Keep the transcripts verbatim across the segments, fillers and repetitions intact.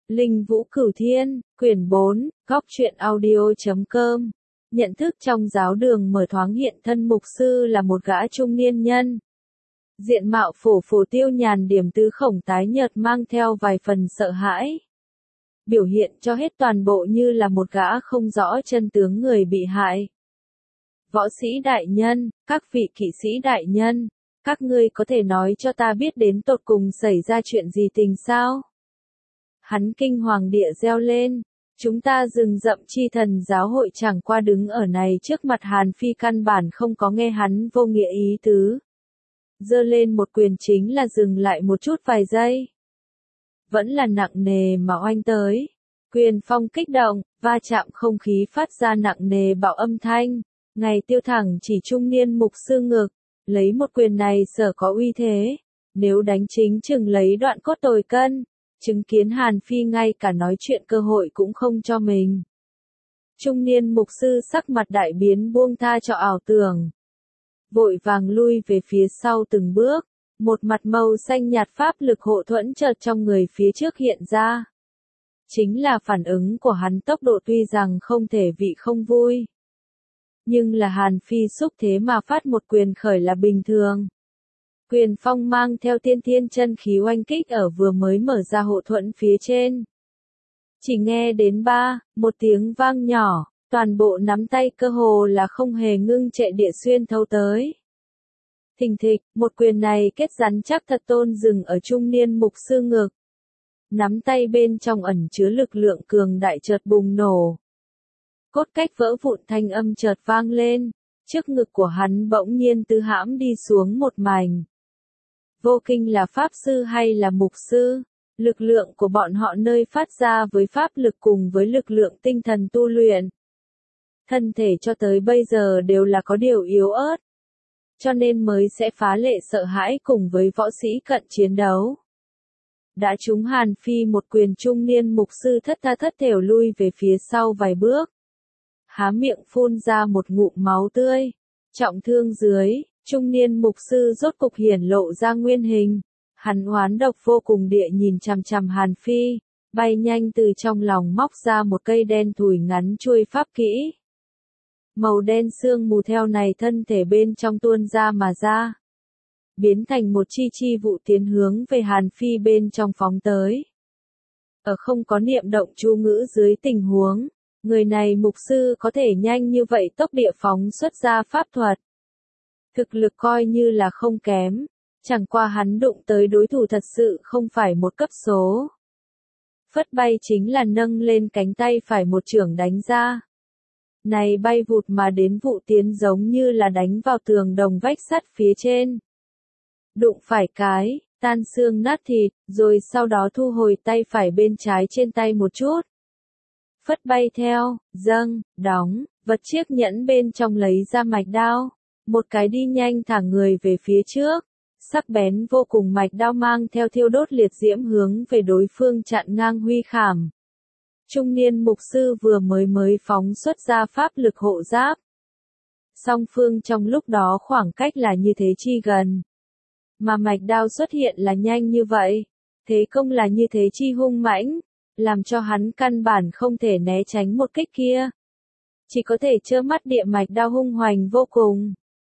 Linh Vũ Cửu Thiên, quyển bốn, góc truyện audio chấm com. Nhận thức trong giáo đường mở thoáng hiện thân mục sư là một gã trung niên nhân. Diện mạo phổ phổ tiêu nhàn, điểm tứ khổng tái nhợt mang theo vài phần sợ hãi. Biểu hiện cho hết toàn bộ như là một gã không rõ chân tướng người bị hại. Võ sĩ đại nhân, các vị kỵ sĩ đại nhân, các ngươi có thể nói cho ta biết đến tột cùng xảy ra chuyện gì tình sao? Hắn kinh hoàng địa reo lên, chúng ta rừng rậm chi thần giáo hội chẳng qua đứng ở này trước mặt Hàn Phi căn bản không có nghe hắn vô nghĩa ý tứ. Giơ lên một quyền chính là dừng lại một chút vài giây. Vẫn là nặng nề mà oanh tới. Quyền phong kích động, va chạm không khí phát ra nặng nề bạo âm thanh. Ngày tiêu thẳng chỉ trung niên mục sư ngực, lấy một quyền này sở có uy thế. Nếu đánh chính chừng lấy đoạn cốt tồi cân. Chứng kiến Hàn Phi ngay cả nói chuyện cơ hội cũng không cho mình. Trung niên mục sư sắc mặt đại biến, buông tha cho ảo tưởng. Vội vàng lui về phía sau từng bước, một mặt màu xanh nhạt pháp lực hộ thuẫn chợt trong người phía trước hiện ra. Chính là phản ứng của hắn, tốc độ tuy rằng không thể vị không vui. Nhưng là Hàn Phi xúc thế mà phát một quyền khởi là bình thường. Quyền phong mang theo tiên thiên chân khí oanh kích ở vừa mới mở ra hộ thuẫn phía trên. Chỉ nghe đến ba, một tiếng vang nhỏ, toàn bộ nắm tay cơ hồ là không hề ngưng trệ địa xuyên thấu tới. Thình thịch, một quyền này kết rắn chắc thật tôn dừng ở trung niên mục sư ngực. Nắm tay bên trong ẩn chứa lực lượng cường đại chợt bùng nổ. Cốt cách vỡ vụn thanh âm chợt vang lên, trước ngực của hắn bỗng nhiên tư hãm đi xuống một mảnh. Vô Kinh là pháp sư hay là mục sư? Lực lượng của bọn họ nơi phát ra với pháp lực cùng với lực lượng tinh thần tu luyện. Thân thể cho tới bây giờ đều là có điều yếu ớt. Cho nên mới sẽ phá lệ sợ hãi cùng với võ sĩ cận chiến đấu. Đã trúng Hàn Phi một quyền, trung niên mục sư thất tha thất thểu lui về phía sau vài bước. Há miệng phun ra một ngụm máu tươi. Trọng thương dưới. Trung niên mục sư rốt cục hiển lộ ra nguyên hình. Hắn oán độc vô cùng địa nhìn chằm chằm Hàn Phi, bay nhanh từ trong lòng móc ra một cây đen thùi ngắn chuôi pháp kỹ. Màu đen sương mù theo này thân thể bên trong tuôn ra mà ra. Biến thành một chi chi vụ tiến hướng về Hàn Phi bên trong phóng tới. Ở không có niệm động chú ngữ dưới tình huống, người này mục sư có thể nhanh như vậy tốc địa phóng xuất ra pháp thuật. Thực lực coi như là không kém, chẳng qua hắn đụng tới đối thủ thật sự không phải một cấp số. Phất bay chính là nâng lên cánh tay phải một chưởng đánh ra. Này bay vụt mà đến vụ tiến giống như là đánh vào tường đồng vách sắt phía trên. Đụng phải cái, tan xương nát thịt, rồi sau đó thu hồi tay phải bên trái trên tay một chút. Phất bay theo, dâng, đóng, vật chiếc nhẫn bên trong lấy ra mạch đao. Một cái đi nhanh thả người về phía trước, sắc bén vô cùng mạch đao mang theo thiêu đốt liệt diễm hướng về đối phương chặn ngang huy khảm. Trung niên mục sư vừa mới mới phóng xuất ra pháp lực hộ giáp. Song phương trong lúc đó khoảng cách là như thế chi gần. Mà mạch đao xuất hiện là nhanh như vậy, thế công là như thế chi hung mãnh, làm cho hắn căn bản không thể né tránh một kích kia. Chỉ có thể trơ mắt địa mạch đao hung hoành vô cùng.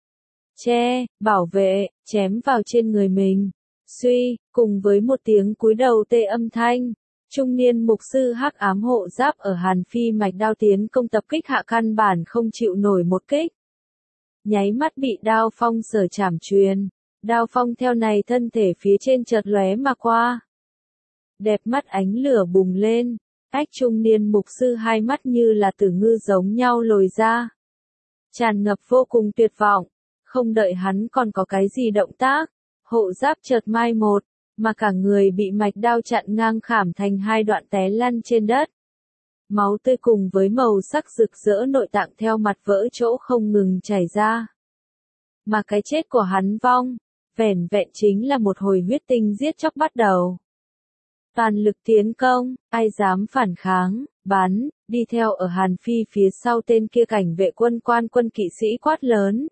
Che, bảo vệ, chém vào trên người mình. Suy, cùng với một tiếng cúi đầu tê âm thanh, trung niên mục sư hắc ám hộ giáp ở Hàn Phi mạch đao tiến công tập kích hạ căn bản không chịu nổi một kích. Nháy mắt bị đao phong sở chảm truyền, đao phong theo này thân thể phía trên chợt lóe mà qua. Đẹp mắt ánh lửa bùng lên, ách trung niên mục sư hai mắt như là tử ngư giống nhau lồi ra. Tràn ngập vô cùng tuyệt vọng. Không đợi hắn còn có cái gì động tác, hộ giáp chợt mai một, mà cả người bị mạch đao chặn ngang khảm thành hai đoạn té lăn trên đất. Máu tươi cùng với màu sắc rực rỡ nội tạng theo mặt vỡ chỗ không ngừng chảy ra. Mà cái chết của hắn vong, vẻn vẹn chính là một hồi huyết tinh giết chóc bắt đầu. Toàn lực tiến công, ai dám phản kháng, bắn, đi theo ở Hàn Phi phía sau tên kia cảnh vệ quân quan quân kỵ sĩ quát lớn.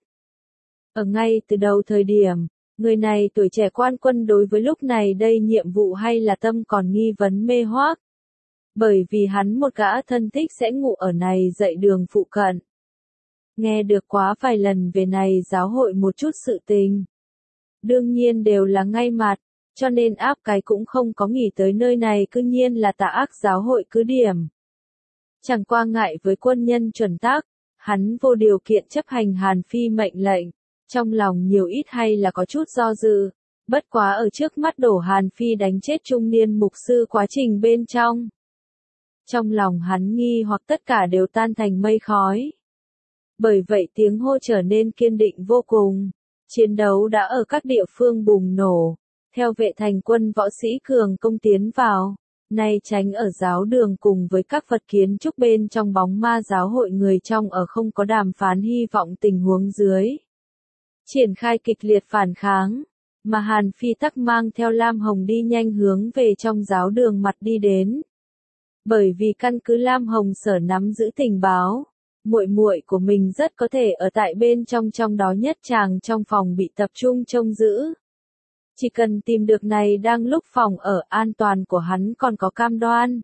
Ở ngay từ đầu thời điểm, người này tuổi trẻ quan quân đối với lúc này đây nhiệm vụ hay là tâm còn nghi vấn mê hoác. Bởi vì hắn một gã thân thích sẽ ngủ ở này dạy đường phụ cận. Nghe được quá vài lần về này giáo hội một chút sự tình. Đương nhiên đều là ngay mặt, cho nên áp cái cũng không có nghĩ tới nơi này cư nhiên là tà ác giáo hội cứ điểm. Chẳng qua ngại với quân nhân chuẩn tắc, hắn vô điều kiện chấp hành Hàn Phi mệnh lệnh, trong lòng nhiều ít hay là có chút do dự, bất quá ở trước mắt đổ Hàn Phi đánh chết trung niên mục sư quá trình bên trong. Trong lòng hắn nghi hoặc tất cả đều tan thành mây khói. Bởi vậy tiếng hô trở nên kiên định vô cùng, chiến đấu đã ở các địa phương bùng nổ, theo vệ thành quân võ sĩ cường công tiến vào. Nay tránh ở giáo đường cùng với các vật kiến trúc bên trong bóng ma giáo hội người trong ở không có đàm phán hy vọng tình huống dưới. Triển khai kịch liệt phản kháng, mà Hàn Phi tắc mang theo Lam Hồng đi nhanh hướng về trong giáo đường mặt đi đến. Bởi vì căn cứ Lam Hồng sở nắm giữ tình báo, muội muội của mình rất có thể ở tại bên trong trong đó nhất chàng trong phòng bị tập trung trông giữ. Chỉ cần tìm được này đang lúc phòng ở an toàn của hắn còn có cam đoan.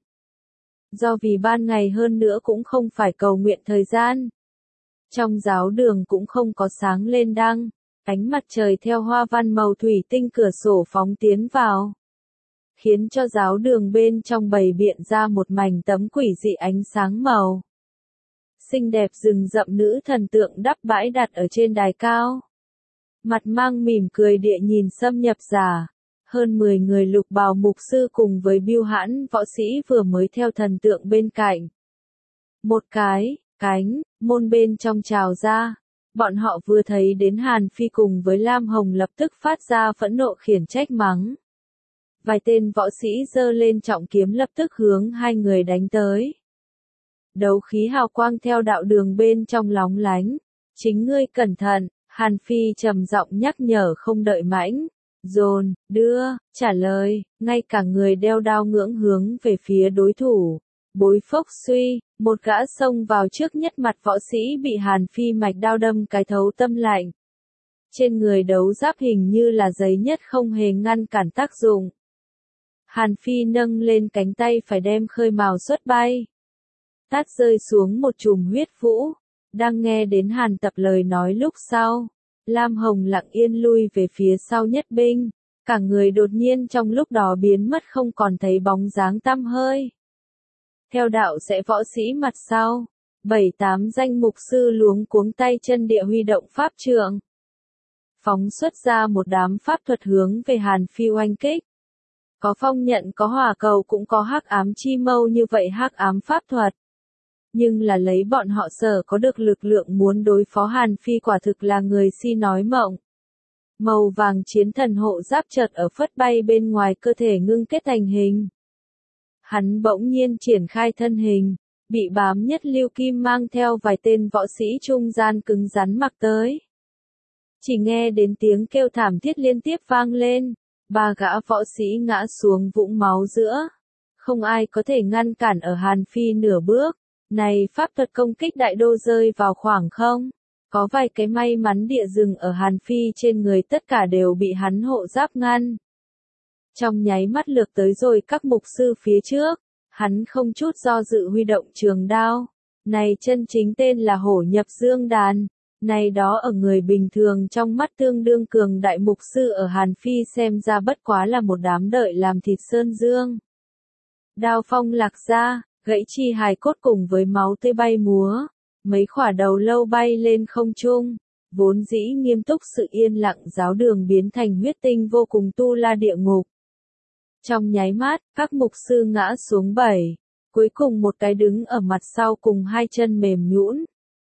Do vì ban ngày hơn nữa cũng không phải cầu nguyện thời gian. Trong giáo đường cũng không có sáng lên đăng, ánh mặt trời theo hoa văn màu thủy tinh cửa sổ phóng tiến vào. Khiến cho giáo đường bên trong bày biện ra một mảnh tấm quỷ dị ánh sáng màu. Xinh đẹp rừng rậm nữ thần tượng đắp bãi đặt ở trên đài cao. Mặt mang mỉm cười địa nhìn xâm nhập giả, hơn mười người lục bào mục sư cùng với biêu hãn võ sĩ vừa mới theo thần tượng bên cạnh. Một cái, cánh, môn bên trong trào ra, bọn họ vừa thấy đến Hàn Phi cùng với Lam Hồng lập tức phát ra phẫn nộ khiển trách mắng. Vài tên võ sĩ giơ lên trọng kiếm lập tức hướng hai người đánh tới. Đấu khí hào quang theo đạo đường bên trong lóng lánh, chính ngươi cẩn thận. Hàn Phi trầm giọng nhắc nhở không đợi mãnh, dồn, đưa, trả lời, ngay cả người đeo đao ngưỡng hướng về phía đối thủ. Bối phốc suy, một gã xông vào trước nhất mặt võ sĩ bị Hàn Phi mạch đao đâm cái thấu tâm lạnh. Trên người đấu giáp hình như là giấy nhất không hề ngăn cản tác dụng. Hàn Phi nâng lên cánh tay phải đem khơi mào xuất bay. Tát rơi xuống một chùm huyết vũ. Đang nghe đến Hàn Tập lời nói lúc sau, Lam Hồng lặng yên lui về phía sau nhất binh, cả người đột nhiên trong lúc đó biến mất không còn thấy bóng dáng tăm hơi. Theo đạo sẽ võ sĩ mặt sau, bảy tám danh mục sư luống cuống tay chân địa huy động pháp trượng. Phóng xuất ra một đám pháp thuật hướng về Hàn Phi oanh kích. Có phong nhận có hỏa cầu cũng có hắc ám chi mâu như vậy hắc ám pháp thuật. Nhưng là lấy bọn họ sở có được lực lượng muốn đối phó Hàn Phi quả thực là người si nói mộng. Màu vàng chiến thần hộ giáp chợt ở phất bay bên ngoài cơ thể ngưng kết thành hình. Hắn bỗng nhiên triển khai thân hình, bị bám nhất lưu kim mang theo vài tên võ sĩ trung gian cứng rắn mặc tới. Chỉ nghe đến tiếng kêu thảm thiết liên tiếp vang lên, ba gã võ sĩ ngã xuống vũng máu giữa. Không ai có thể ngăn cản ở Hàn Phi nửa bước. Này pháp thuật công kích đại đô rơi vào khoảng không. Có vài cái may mắn địa dừng ở Hàn Phi trên người tất cả đều bị hắn hộ giáp ngăn. Trong nháy mắt lược tới rồi các mục sư phía trước, hắn không chút do dự huy động trường đao. Này chân chính tên là hổ nhập dương đàn. Này đó ở người bình thường trong mắt tương đương cường đại mục sư ở Hàn Phi xem ra bất quá là một đám đợi làm thịt sơn dương. Đao phong lạc ra. Gãy chi hài cốt cùng với máu tươi bay múa, mấy khỏa đầu lâu bay lên không trung, vốn dĩ nghiêm túc sự yên lặng giáo đường biến thành huyết tinh vô cùng tu la địa ngục. Trong nháy mắt, các mục sư ngã xuống bảy, cuối cùng một cái đứng ở mặt sau cùng hai chân mềm nhũn.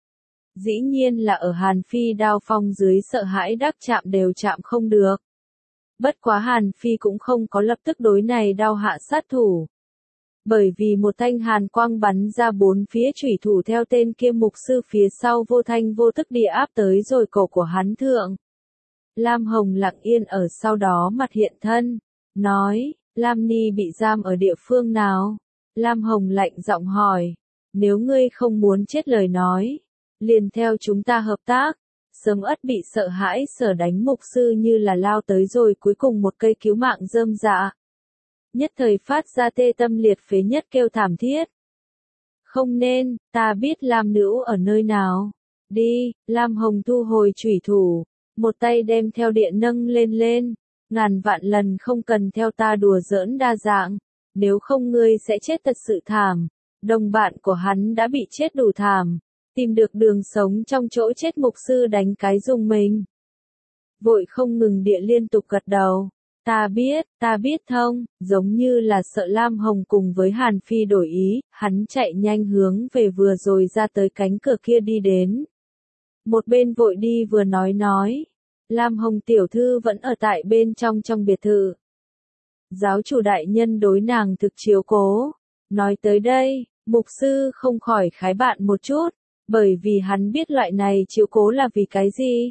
Dĩ nhiên là ở Hàn Phi đao phong dưới sợ hãi đắc chạm đều chạm không được. Bất quá Hàn Phi cũng không có lập tức đối này đao hạ sát thủ. Bởi vì một thanh hàn quang bắn ra bốn phía chủy thủ theo tên kia mục sư phía sau vô thanh vô tức địa áp tới rồi cổ của hắn thượng. Lam Hồng lặng yên ở sau đó mặt hiện thân, nói, Lam Ni bị giam ở địa phương nào? Lam Hồng lạnh giọng hỏi, nếu ngươi không muốn chết lời nói, liền theo chúng ta hợp tác. Sớm ất bị sợ hãi sở đánh mục sư như là lao tới rồi cuối cùng một cây cứu mạng rơm dạ. nhất thời phát ra tê tâm liệt phế nhất kêu thảm thiết. Không nên, ta biết Lam Nữ ở nơi nào. Đi, Lam Hồng thu hồi chủy thủ, một tay đem theo điện nâng lên lên, ngàn vạn lần không cần theo ta đùa giỡn đa dạng, nếu không ngươi sẽ chết thật sự thảm. Đồng bạn của hắn đã bị chết đủ thảm, tìm được đường sống trong chỗ chết mục sư đánh cái rùng mình. Vội không ngừng địa liên tục gật đầu. Ta biết, ta biết thông, giống như là sợ Lam Hồng cùng với Hàn Phi đổi ý, hắn chạy nhanh hướng về vừa rồi ra tới cánh cửa kia đi đến. Một bên vội đi vừa nói nói, Lam Hồng tiểu thư vẫn ở tại bên trong trong biệt thự. Giáo chủ đại nhân đối nàng thực chiếu cố. Nói tới đây, mục sư không khỏi khái bạn một chút, bởi vì hắn biết loại này chiếu cố là vì cái gì.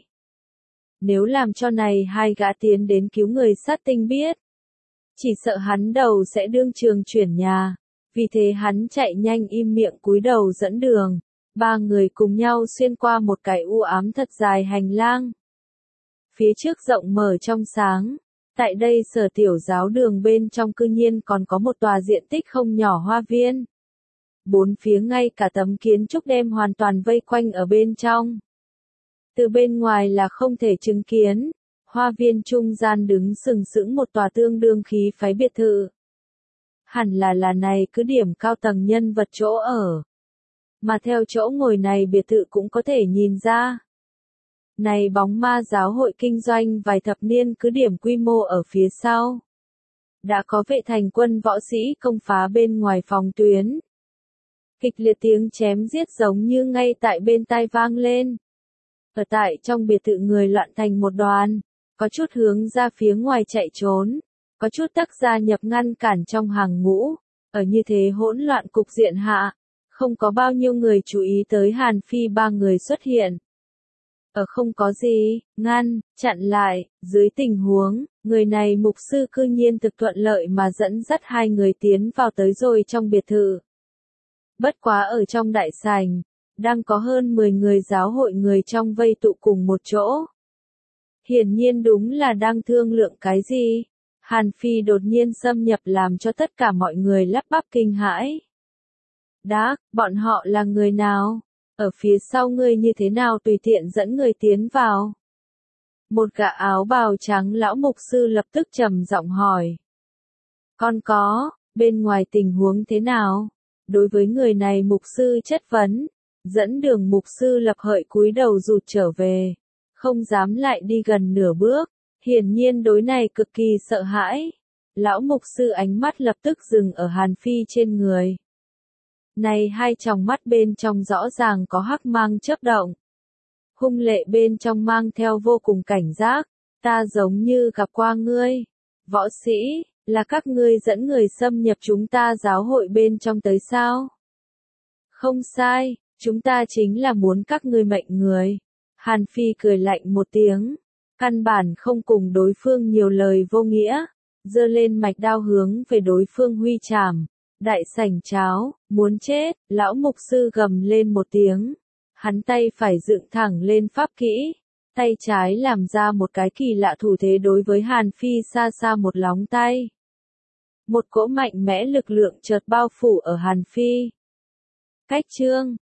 Nếu làm cho này hai gã tiến đến cứu người sát tinh biết, chỉ sợ hắn đầu sẽ đương trường chuyển nhà, vì thế hắn chạy nhanh im miệng cúi đầu dẫn đường, ba người cùng nhau xuyên qua một cái u ám thật dài hành lang. Phía trước rộng mở trong sáng, tại đây Sở tiểu giáo đường bên trong cư nhiên còn có một tòa diện tích không nhỏ hoa viên. Bốn phía ngay cả tấm kiến trúc đem hoàn toàn vây quanh ở bên trong. Từ bên ngoài là không thể chứng kiến, hoa viên trung gian đứng sừng sững một tòa tương đương khí phái biệt thự. Hẳn là là này cứ điểm cao tầng nhân vật chỗ ở. Mà theo chỗ ngồi này biệt thự cũng có thể nhìn ra. Này bóng ma giáo hội kinh doanh vài thập niên cứ điểm quy mô ở phía sau. Đã có vệ thành quân võ sĩ công phá bên ngoài phòng tuyến. Kịch liệt tiếng chém giết giống như ngay tại bên tai vang lên. Ở tại trong biệt thự người loạn thành một đoàn, có chút hướng ra phía ngoài chạy trốn, có chút tắc gia nhập ngăn cản trong hàng ngũ, ở như thế hỗn loạn cục diện hạ, không có bao nhiêu người chú ý tới Hàn Phi ba người xuất hiện. Ở không có gì, ngăn, chặn lại, dưới tình huống, người này mục sư cư nhiên thực thuận lợi mà dẫn dắt hai người tiến vào tới rồi trong biệt thự. Bất quá ở trong đại sảnh, đang có hơn mười người giáo hội người trong vây tụ cùng một chỗ. Hiển nhiên đúng là đang thương lượng cái gì. Hàn Phi đột nhiên xâm nhập làm cho tất cả mọi người lắp bắp kinh hãi. Đác, bọn họ là người nào? Ở phía sau ngươi như thế nào tùy tiện dẫn người tiến vào? Một gã áo bào trắng lão mục sư lập tức trầm giọng hỏi. Con có, bên ngoài tình huống thế nào? Đối với người này mục sư chất vấn. Dẫn đường mục sư lập hợi cúi đầu rụt trở về, không dám lại đi gần nửa bước, hiển nhiên đối này cực kỳ sợ hãi. Lão mục sư ánh mắt lập tức dừng ở Hàn Phi trên người. Này hai tròng mắt bên trong rõ ràng có hắc mang chớp động. Hung lệ bên trong mang theo vô cùng cảnh giác, ta giống như gặp qua ngươi. Võ sĩ, là các ngươi dẫn người xâm nhập chúng ta giáo hội bên trong tới sao? Không sai. Chúng ta chính là muốn các ngươi mệnh người. Hàn Phi cười lạnh một tiếng. Căn bản không cùng đối phương nhiều lời vô nghĩa. Giơ lên mạch đao hướng về đối phương huy chảm. Đại sảnh cháo, muốn chết, lão mục sư gầm lên một tiếng. Hắn tay phải dựng thẳng lên pháp kỹ. Tay trái làm ra một cái kỳ lạ thủ thế đối với Hàn Phi xa xa một lóng tay. Một cỗ mạnh mẽ lực lượng chợt bao phủ ở Hàn Phi. Cách chương